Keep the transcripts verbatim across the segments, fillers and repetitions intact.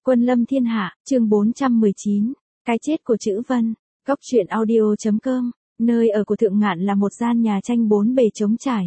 Quân lâm thiên hạ, chương bốn trăm mười chín, cái chết của Chữ Vân, góc truyện audio.com, nơi ở của Thượng Ngạn là một gian nhà tranh bốn bề trống trải.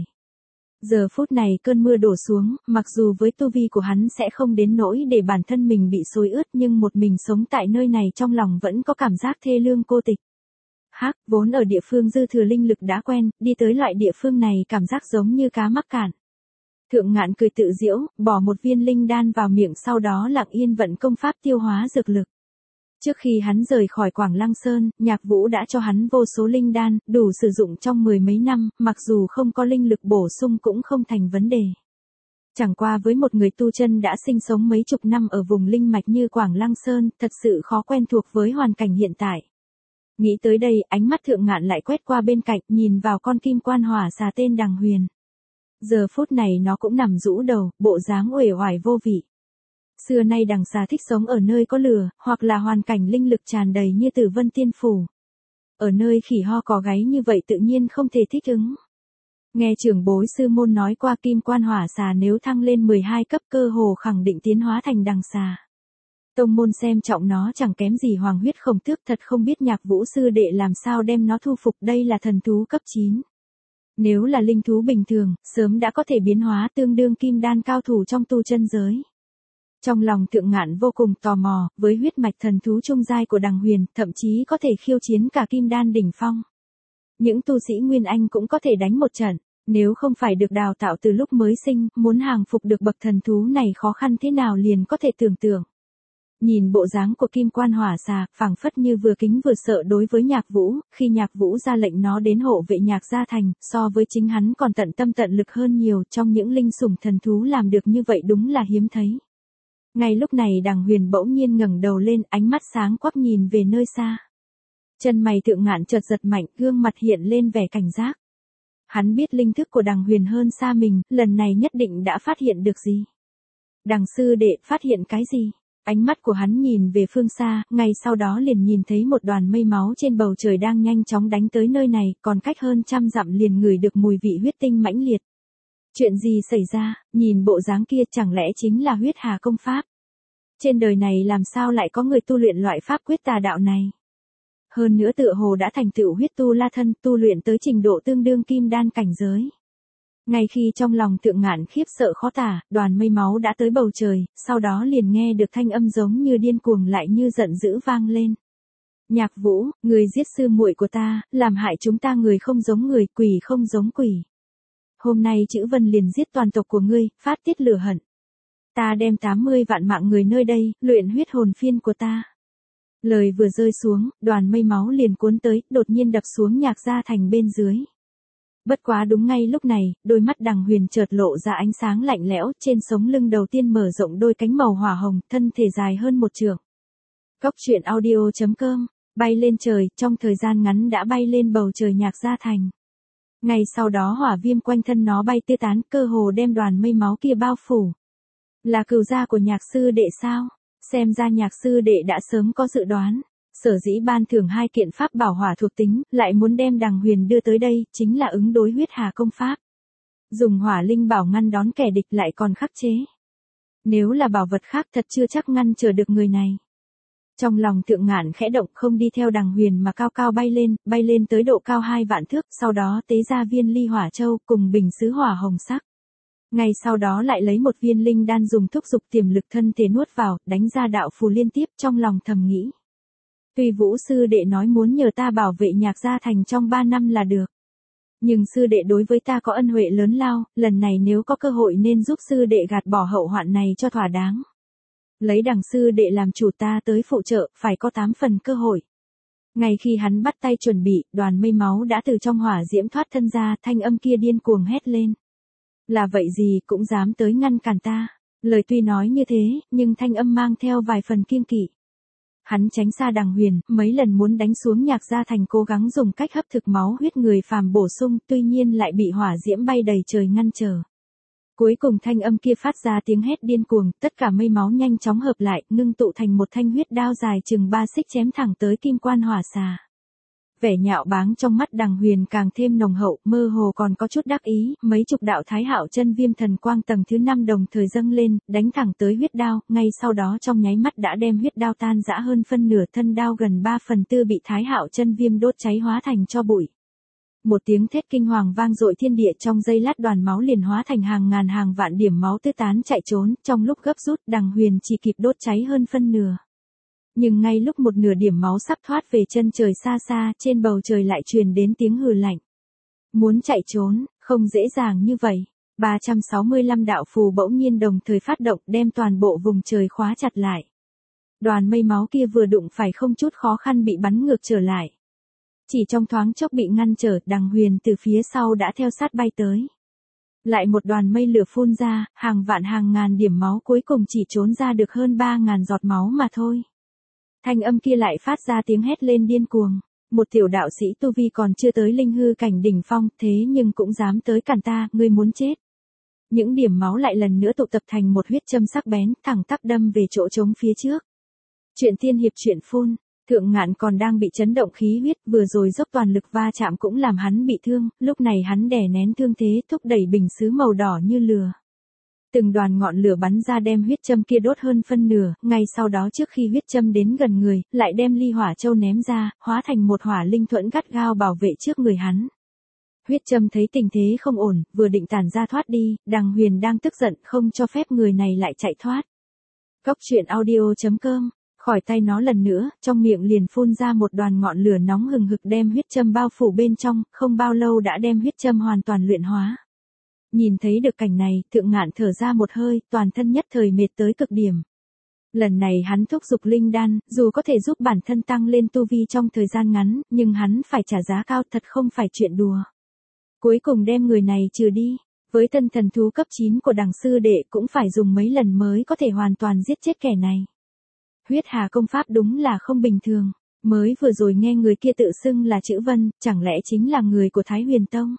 Giờ phút này cơn mưa đổ xuống, mặc dù với tu vi của hắn sẽ không đến nỗi để bản thân mình bị xối ướt nhưng một mình sống tại nơi này trong lòng vẫn có cảm giác thê lương cô tịch. Hắc, vốn ở địa phương dư thừa linh lực đã quen, đi tới loại địa phương này cảm giác giống như cá mắc cạn. Thượng Ngạn cười tự giễu, bỏ một viên linh đan vào miệng sau đó lặng yên vận công pháp tiêu hóa dược lực. Trước khi hắn rời khỏi Quảng Lăng Sơn, Nhạc Vũ đã cho hắn vô số linh đan, đủ sử dụng trong mười mấy năm, mặc dù không có linh lực bổ sung cũng không thành vấn đề. Chẳng qua với một người tu chân đã sinh sống mấy chục năm ở vùng linh mạch như Quảng Lăng Sơn, thật sự khó quen thuộc với hoàn cảnh hiện tại. Nghĩ tới đây, ánh mắt Thượng Ngạn lại quét qua bên cạnh, nhìn vào con kim quan hỏa xà tên Đằng Huyền. Giờ phút này nó cũng nằm rũ đầu, bộ dáng uể oải vô vị. Xưa nay đằng xà thích sống ở nơi có lửa, hoặc là hoàn cảnh linh lực tràn đầy như Tử Vân Tiên Phủ. Ở nơi khỉ ho có gáy như vậy tự nhiên không thể thích ứng. Nghe trưởng bối sư môn nói qua kim quan hỏa xà nếu thăng lên mười hai cấp cơ hồ khẳng định tiến hóa thành đằng xà. Tông môn xem trọng nó chẳng kém gì Hoàng Huyết Khổng Tước, thật không biết Nhạc Vũ sư đệ làm sao đem nó thu phục, đây là thần thú cấp chín. Nếu là linh thú bình thường, sớm đã có thể biến hóa tương đương kim đan cao thủ trong tu chân giới. Trong lòng Thượng Ngạn vô cùng tò mò, với huyết mạch thần thú trung giai của Đằng Huyền, thậm chí có thể khiêu chiến cả kim đan đỉnh phong. Những tu sĩ Nguyên Anh cũng có thể đánh một trận, nếu không phải được đào tạo từ lúc mới sinh, muốn hàng phục được bậc thần thú này khó khăn thế nào liền có thể tưởng tượng. Nhìn bộ dáng của kim quan hỏa xà, phảng phất như vừa kính vừa sợ đối với Nhạc Vũ, khi Nhạc Vũ ra lệnh nó đến hộ vệ Nhạc gia thành, so với chính hắn còn tận tâm tận lực hơn nhiều, trong những linh sủng thần thú làm được như vậy đúng là hiếm thấy. Ngay lúc này Đằng Huyền bỗng nhiên ngẩng đầu lên, ánh mắt sáng quắc nhìn về nơi xa. Chân mày Thượng Ngạn chợt giật mạnh, gương mặt hiện lên vẻ cảnh giác. Hắn biết linh thức của Đằng Huyền hơn xa mình, lần này nhất định đã phát hiện được gì. Đằng sư đệ, phát hiện cái gì? Ánh mắt của hắn nhìn về phương xa, ngay sau đó liền nhìn thấy một đoàn mây máu trên bầu trời đang nhanh chóng đánh tới nơi này, còn cách hơn trăm dặm liền ngửi được mùi vị huyết tinh mãnh liệt. Chuyện gì xảy ra, nhìn bộ dáng kia chẳng lẽ chính là huyết hà công pháp? Trên đời này làm sao lại có người tu luyện loại pháp quyết tà đạo này? Hơn nữa tựa hồ đã thành tựu huyết tu la thân, tu luyện tới trình độ tương đương kim đan cảnh giới. Ngay khi trong lòng Thượng Ngạn khiếp sợ khó tả, đoàn mây máu đã tới bầu trời, sau đó liền nghe được thanh âm giống như điên cuồng lại như giận dữ vang lên. Nhạc Vũ, người giết sư muội của ta, làm hại chúng ta người không giống người, quỷ không giống quỷ. Hôm nay Chữ Vân liền giết toàn tộc của ngươi, phát tiết lửa hận. Ta đem tám mươi vạn mạng người nơi đây, luyện huyết hồn phiên của ta. Lời vừa rơi xuống, đoàn mây máu liền cuốn tới, đột nhiên đập xuống Nhạc gia thành bên dưới. Bất quá đúng ngay lúc này, đôi mắt Đằng Huyền chợt lộ ra ánh sáng lạnh lẽo, trên sống lưng đầu tiên mở rộng đôi cánh màu hỏa hồng, thân thể dài hơn một trượng. Góc truyện audio.com, bay lên trời, trong thời gian ngắn đã bay lên bầu trời Nhạc gia thành. Ngay sau đó hỏa viêm quanh thân nó bay tê tán, cơ hồ đem đoàn mây máu kia bao phủ. Là cừu gia của Nhạc sư đệ sao? Xem ra Nhạc sư đệ đã sớm có dự đoán. Sở dĩ ban thưởng hai kiện pháp bảo hỏa thuộc tính, lại muốn đem Đằng Huyền đưa tới đây, chính là ứng đối huyết hà công pháp. Dùng hỏa linh bảo ngăn đón kẻ địch lại còn khắc chế. Nếu là bảo vật khác thật chưa chắc ngăn chờ được người này. Trong lòng Thượng Ngạn khẽ động, không đi theo Đằng Huyền mà cao cao bay lên, bay lên tới độ cao hai vạn thước, sau đó tế ra viên ly hỏa châu cùng bình sứ hỏa hồng sắc. Ngay sau đó lại lấy một viên linh đan dùng thúc dục tiềm lực thân thể nuốt vào, đánh ra đạo phù liên tiếp, trong lòng thầm nghĩ. Tuy Vũ sư đệ nói muốn nhờ ta bảo vệ Nhạc gia thành trong ba năm là được. Nhưng sư đệ đối với ta có ân huệ lớn lao, lần này nếu có cơ hội nên giúp sư đệ gạt bỏ hậu hoạn này cho thỏa đáng. Lấy Đằng sư đệ làm chủ, ta tới phụ trợ, phải có tám phần cơ hội. Ngay khi hắn bắt tay chuẩn bị, đoàn mây máu đã từ trong hỏa diễm thoát thân ra, thanh âm kia điên cuồng hét lên. Là vậy gì cũng dám tới ngăn cản ta. Lời tuy nói như thế, nhưng thanh âm mang theo vài phần kiêng kỵ. Hắn tránh xa Đằng Huyền, mấy lần muốn đánh xuống Nhạc gia thành, cố gắng dùng cách hấp thực máu huyết người phàm bổ sung, tuy nhiên lại bị hỏa diễm bay đầy trời ngăn trở. Cuối cùng thanh âm kia phát ra tiếng hét điên cuồng, tất cả mây máu nhanh chóng hợp lại, ngưng tụ thành một thanh huyết đao dài chừng ba xích chém thẳng tới kim quan hỏa xà. Vẻ nhạo báng trong mắt Đằng Huyền càng thêm nồng hậu, mơ hồ còn có chút đắc ý, mấy chục đạo Thái Hạo chân viêm thần quang tầng thứ năm đồng thời dâng lên, đánh thẳng tới huyết đao, ngay sau đó trong nháy mắt đã đem huyết đao tan rã hơn phân nửa, thân đao gần ba phần tư bị Thái Hạo chân viêm đốt cháy hóa thành tro bụi. Một tiếng thét kinh hoàng vang dội thiên địa, trong giây lát đoàn máu liền hóa thành hàng ngàn hàng vạn điểm máu tứ tán chạy trốn, trong lúc gấp rút Đằng Huyền chỉ kịp đốt cháy hơn phân nửa. Nhưng ngay lúc một nửa điểm máu sắp thoát về chân trời xa xa, trên bầu trời lại truyền đến tiếng hừ lạnh. Muốn chạy trốn, không dễ dàng như vậy. ba trăm sáu mươi lăm đạo phù bỗng nhiên đồng thời phát động, đem toàn bộ vùng trời khóa chặt lại. Đoàn mây máu kia vừa đụng phải không chút khó khăn bị bắn ngược trở lại. Chỉ trong thoáng chốc bị ngăn trở, Đằng Huyền từ phía sau đã theo sát bay tới. Lại một đoàn mây lửa phun ra, hàng vạn hàng ngàn điểm máu cuối cùng chỉ trốn ra được hơn ba ngàn giọt máu mà thôi. Thanh âm kia lại phát ra tiếng hét lên điên cuồng. Một tiểu đạo sĩ tu vi còn chưa tới linh hư cảnh đỉnh phong, thế nhưng cũng dám tới cản ta, ngươi muốn chết. Những điểm máu lại lần nữa tụ tập thành một huyết châm sắc bén, thẳng tắp đâm về chỗ trống phía trước. Chuyện tiên hiệp chuyện phun, Thượng Ngạn còn đang bị chấn động khí huyết, vừa rồi dốc toàn lực va chạm cũng làm hắn bị thương, lúc này hắn đè nén thương thế, thúc đẩy bình sứ màu đỏ như lửa. Từng đoàn ngọn lửa bắn ra đem huyết châm kia đốt hơn phân nửa, ngay sau đó trước khi huyết châm đến gần người, lại đem ly hỏa châu ném ra, hóa thành một hỏa linh thuẫn gắt gao bảo vệ trước người hắn. Huyết châm thấy tình thế không ổn, vừa định tản ra thoát đi, Đằng Huyền đang tức giận không cho phép người này lại chạy thoát. Cốc truyện audio chấm com, khỏi tay nó lần nữa, trong miệng liền phun ra một đoàn ngọn lửa nóng hừng hực đem huyết châm bao phủ bên trong, không bao lâu đã đem huyết châm hoàn toàn luyện hóa. Nhìn thấy được cảnh này, Thượng Ngạn thở ra một hơi, toàn thân nhất thời mệt tới cực điểm. Lần này hắn thúc giục linh đan, dù có thể giúp bản thân tăng lên tu vi trong thời gian ngắn, nhưng hắn phải trả giá cao, thật không phải chuyện đùa. Cuối cùng đem người này trừ đi, với thân thần thú cấp chín của Đằng sư đệ cũng phải dùng mấy lần mới có thể hoàn toàn giết chết kẻ này. Huyết Hà công pháp đúng là không bình thường, mới vừa rồi nghe người kia tự xưng là Chữ Vân, chẳng lẽ chính là người của Thái Huyền Tông.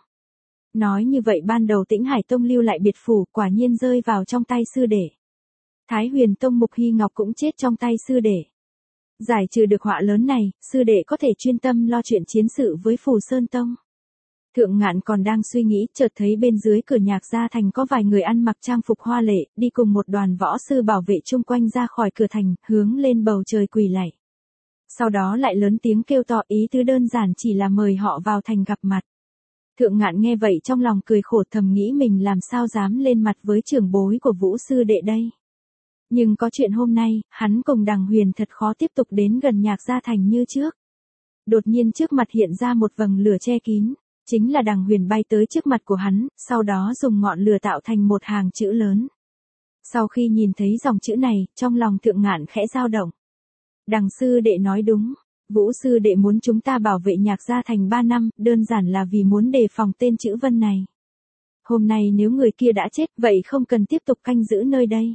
Nói như vậy ban đầu Tĩnh Hải Tông lưu lại biệt phủ, quả nhiên rơi vào trong tay sư đệ. Thái Huyền Tông Mục Hy Ngọc cũng chết trong tay sư đệ. Giải trừ được họa lớn này, sư đệ có thể chuyên tâm lo chuyện chiến sự với Phù Sơn Tông. Thượng Ngạn còn đang suy nghĩ, chợt thấy bên dưới cửa Nhạc Gia Thành có vài người ăn mặc trang phục hoa lệ, đi cùng một đoàn võ sư bảo vệ chung quanh ra khỏi cửa thành, hướng lên bầu trời quỳ lạy. Sau đó lại lớn tiếng kêu to, ý tứ đơn giản chỉ là mời họ vào thành gặp mặt. Thượng Ngạn nghe vậy trong lòng cười khổ, thầm nghĩ mình làm sao dám lên mặt với trưởng bối của Vũ sư đệ đây. Nhưng có chuyện hôm nay, hắn cùng Đằng Huyền thật khó tiếp tục đến gần Nhạc Gia Thành như trước. Đột nhiên trước mặt hiện ra một vầng lửa che kín, chính là Đằng Huyền bay tới trước mặt của hắn, sau đó dùng ngọn lửa tạo thành một hàng chữ lớn. Sau khi nhìn thấy dòng chữ này, trong lòng Thượng Ngạn khẽ dao động. Đằng sư đệ nói đúng. Vũ sư đệ muốn chúng ta bảo vệ Nhạc Gia Thành ba năm, đơn giản là vì muốn đề phòng tên Chữ Vân này. Hôm nay nếu người kia đã chết, vậy không cần tiếp tục canh giữ nơi đây.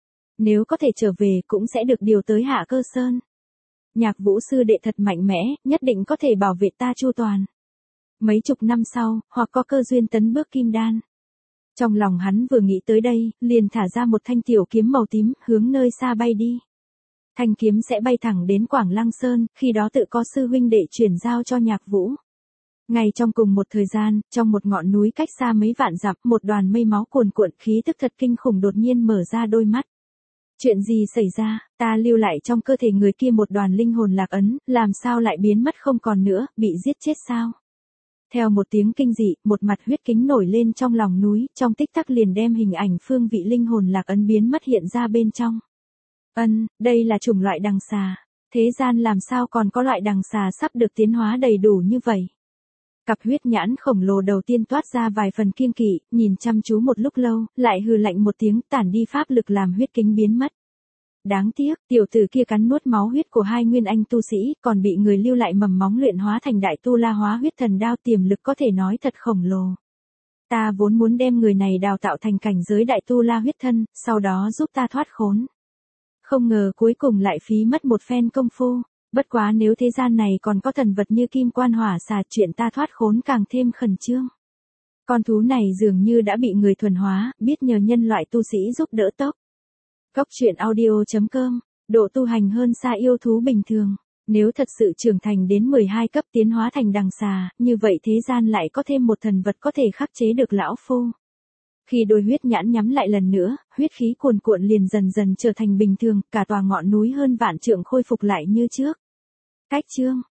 Nếu có thể trở về cũng sẽ được điều tới Hạ Cơ Sơn. Nhạc Vũ sư đệ thật mạnh mẽ, nhất định có thể bảo vệ ta chu toàn. Mấy chục năm sau, hoặc có cơ duyên tấn bước kim đan. Trong lòng hắn vừa nghĩ tới đây, liền thả ra một thanh tiểu kiếm màu tím, hướng nơi xa bay đi. Thanh kiếm sẽ bay thẳng đến Quảng Lăng Sơn, khi đó tự có sư huynh đệ chuyển giao cho Nhạc Vũ. Ngay trong cùng một thời gian, trong một ngọn núi cách xa mấy vạn dặm, một đoàn mây máu cuồn cuộn, khí tức thật kinh khủng đột nhiên mở ra đôi mắt. Chuyện gì xảy ra, ta lưu lại trong cơ thể người kia một đoàn linh hồn lạc ấn, làm sao lại biến mất không còn nữa, bị giết chết sao? Theo một tiếng kinh dị, một mặt huyết kính nổi lên trong lòng núi, trong tích tắc liền đem hình ảnh phương vị linh hồn lạc ấn biến mất hiện ra bên trong. Ân, đây là chủng loại đằng xà. Thế gian làm sao còn có loại đằng xà sắp được tiến hóa đầy đủ như vậy? Cặp huyết nhãn khổng lồ đầu tiên toát ra vài phần kiêng kỵ, nhìn chăm chú một lúc lâu, lại hừ lạnh một tiếng, tản đi pháp lực làm huyết kính biến mất. Đáng tiếc, tiểu tử kia cắn nuốt máu huyết của hai nguyên anh tu sĩ, còn bị người lưu lại mầm móng luyện hóa thành đại tu la hóa huyết thần đao, tiềm lực có thể nói thật khổng lồ. Ta vốn muốn đem người này đào tạo thành cảnh giới đại tu la huyết thân, sau đó giúp ta thoát khốn. Không ngờ cuối cùng lại phí mất một phen công phu, bất quá nếu thế gian này còn có thần vật như kim quan hỏa xà, chuyện ta thoát khốn càng thêm khẩn trương. Con thú này dường như đã bị người thuần hóa, biết nhờ nhân loại tu sĩ giúp đỡ tốc. Cốc truyện audio chấm com, độ tu hành hơn xa yêu thú bình thường. Nếu thật sự trưởng thành đến mười hai cấp tiến hóa thành đằng xà, như vậy thế gian lại có thêm một thần vật có thể khắc chế được lão phu. Khi đôi huyết nhãn nhắm lại lần nữa, huyết khí cuồn cuộn liền dần dần trở thành bình thường, cả tòa ngọn núi hơn vạn trượng khôi phục lại như trước. Cách chương